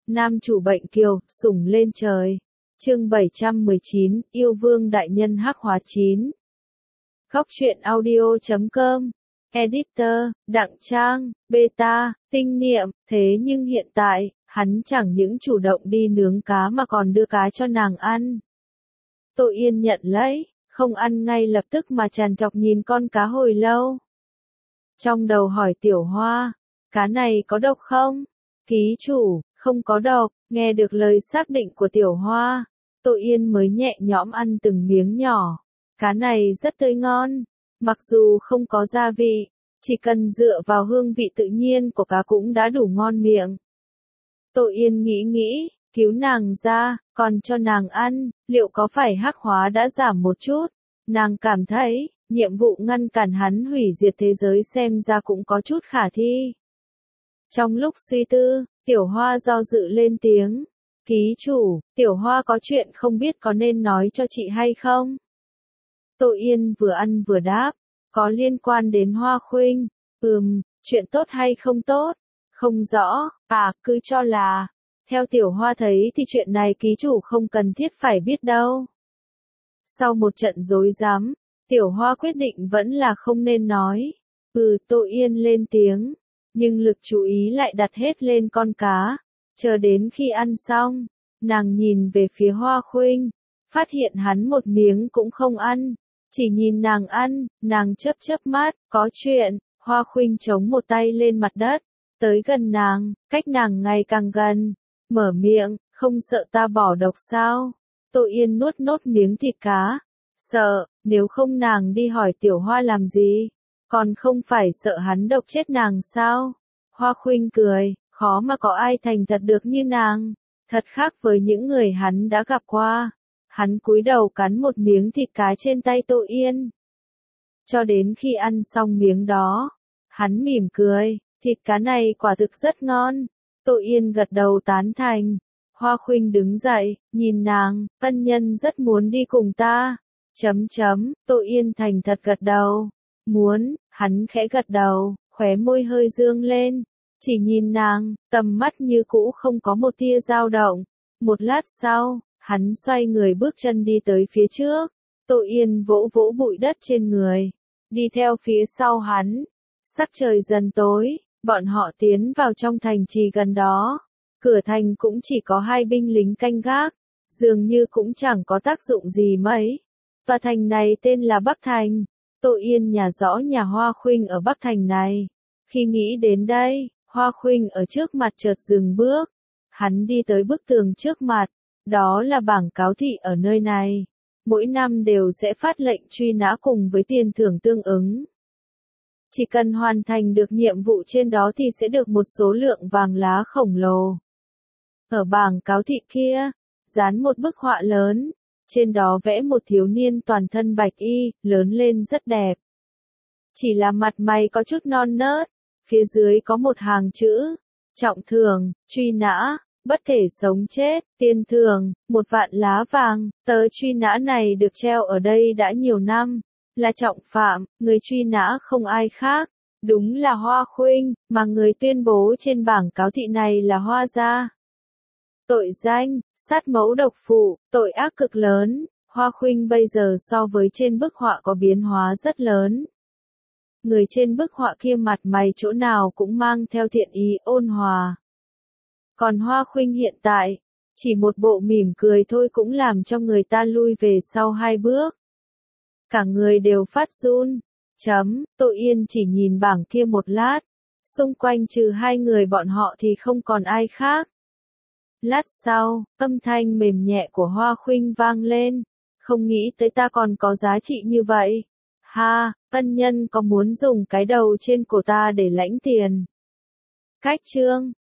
Nam chủ bệnh kiều, sủng lên trời. Chương 719, yêu vương đại nhân hắc hóa 9. Góc truyện audio.com. Editor, Đặng Trang, Beta, Tinh Niệm. Thế nhưng hiện tại, hắn chẳng những chủ động đi nướng cá mà còn đưa cá cho nàng ăn. Tội Yên nhận lấy, không ăn ngay lập tức mà trằn trọc nhìn con cá hồi lâu. Trong đầu hỏi Tiểu Hoa, cá này có độc không? Ký chủ, không có độc. Nghe được lời xác định của Tiểu Hoa, Tội Yên mới nhẹ nhõm ăn từng miếng nhỏ. Cá này rất tươi ngon, mặc dù không có gia vị, chỉ cần dựa vào hương vị tự nhiên của cá cũng đã đủ ngon miệng. Tội Yên nghĩ, cứu nàng ra, còn cho nàng ăn, liệu có phải hắc hóa đã giảm một chút? Nàng cảm thấy, nhiệm vụ ngăn cản hắn hủy diệt thế giới xem ra cũng có chút khả thi. Trong lúc suy tư, Tiểu Hoa do dự lên tiếng. Ký chủ, Tiểu Hoa có chuyện không biết có nên nói cho chị hay không? Tội Yên vừa ăn vừa đáp. Có liên quan đến Hoa Khuynh. Chuyện tốt hay không tốt? Không rõ, cứ cho là. Theo Tiểu Hoa thấy thì chuyện này ký chủ không cần thiết phải biết đâu. Sau một trận rối rắm, Tiểu Hoa quyết định vẫn là không nên nói. Tội Yên lên tiếng. Nhưng lực chú ý lại đặt hết lên con cá. Chờ đến khi ăn xong, nàng nhìn về phía Hoa Khuynh, phát hiện hắn một miếng cũng không ăn, chỉ nhìn nàng ăn, nàng chớp mắt, có chuyện. Hoa Khuynh chống một tay lên mặt đất, tới gần nàng, cách nàng ngày càng gần, mở miệng, không sợ ta bỏ độc sao? Tội Yên nuốt nốt miếng thịt cá, sợ, nếu không nàng đi hỏi Tiểu Hoa làm gì, còn không phải sợ hắn độc chết nàng sao? Hoa Khuynh cười, khó mà có ai thành thật được như nàng, thật khác với những người hắn đã gặp qua. Hắn cúi đầu cắn một miếng thịt cá trên tay Tội Yên. Cho đến khi ăn xong miếng đó, hắn mỉm cười, thịt cá này quả thực rất ngon. Tội Yên gật đầu tán thành. Hoa Khuynh đứng dậy, nhìn nàng, ân nhân rất muốn đi cùng ta. Tội Yên thành thật gật đầu. Muốn, hắn khẽ gật đầu, khóe môi hơi dương lên. Chỉ nhìn nàng, tầm mắt như cũ không có một tia dao động. Một lát sau, hắn xoay người bước chân đi tới phía trước. Tội Yên vỗ vỗ bụi đất trên người, đi theo phía sau hắn. Sắc trời dần tối, bọn họ tiến vào trong thành trì gần đó. Cửa thành cũng chỉ có 2 binh lính canh gác, dường như cũng chẳng có tác dụng gì mấy. Tòa thành này tên là Bắc Thành. Tội Yên nhà rõ nhà Hoa Khuynh ở Bắc Thành này. Khi nghĩ đến đây, Hoa Khuynh ở trước mặt chợt dừng bước. Hắn đi tới bức tường trước mặt, đó là bảng cáo thị ở nơi này. Mỗi năm đều sẽ phát lệnh truy nã cùng với tiền thưởng tương ứng. Chỉ cần hoàn thành được nhiệm vụ trên đó thì sẽ được một số lượng vàng lá khổng lồ. Ở bảng cáo thị kia, dán một bức họa lớn, trên đó vẽ một thiếu niên toàn thân bạch y, lớn lên rất đẹp. Chỉ là mặt mày có chút non nớt, phía dưới có một hàng chữ, trọng thưởng, truy nã, bất thể sống chết, tiền thưởng, 1.000.000 lá vàng. Tờ truy nã này được treo ở đây đã nhiều năm, là trọng phạm, người truy nã không ai khác, đúng là Hoa Khuynh, mà người tuyên bố trên bảng cáo thị này là Hoa gia. Tội danh, sát mẫu độc phụ, tội ác cực lớn. Hoa Khuynh bây giờ so với trên bức họa có biến hóa rất lớn. Người trên bức họa kia mặt mày chỗ nào cũng mang theo thiện ý ôn hòa. Còn Hoa Khuynh hiện tại, chỉ một bộ mỉm cười thôi cũng làm cho người ta lui về sau 2 bước. Cả người đều phát run. Tội Yên chỉ nhìn bảng kia một lát, xung quanh trừ 2 người bọn họ thì không còn ai khác. Lát sau, âm thanh mềm nhẹ của Hoa Khuynh vang lên. Không nghĩ tới ta còn có giá trị như vậy. Ha, ân nhân có muốn dùng cái đầu trên cổ ta để lãnh tiền? Cách chương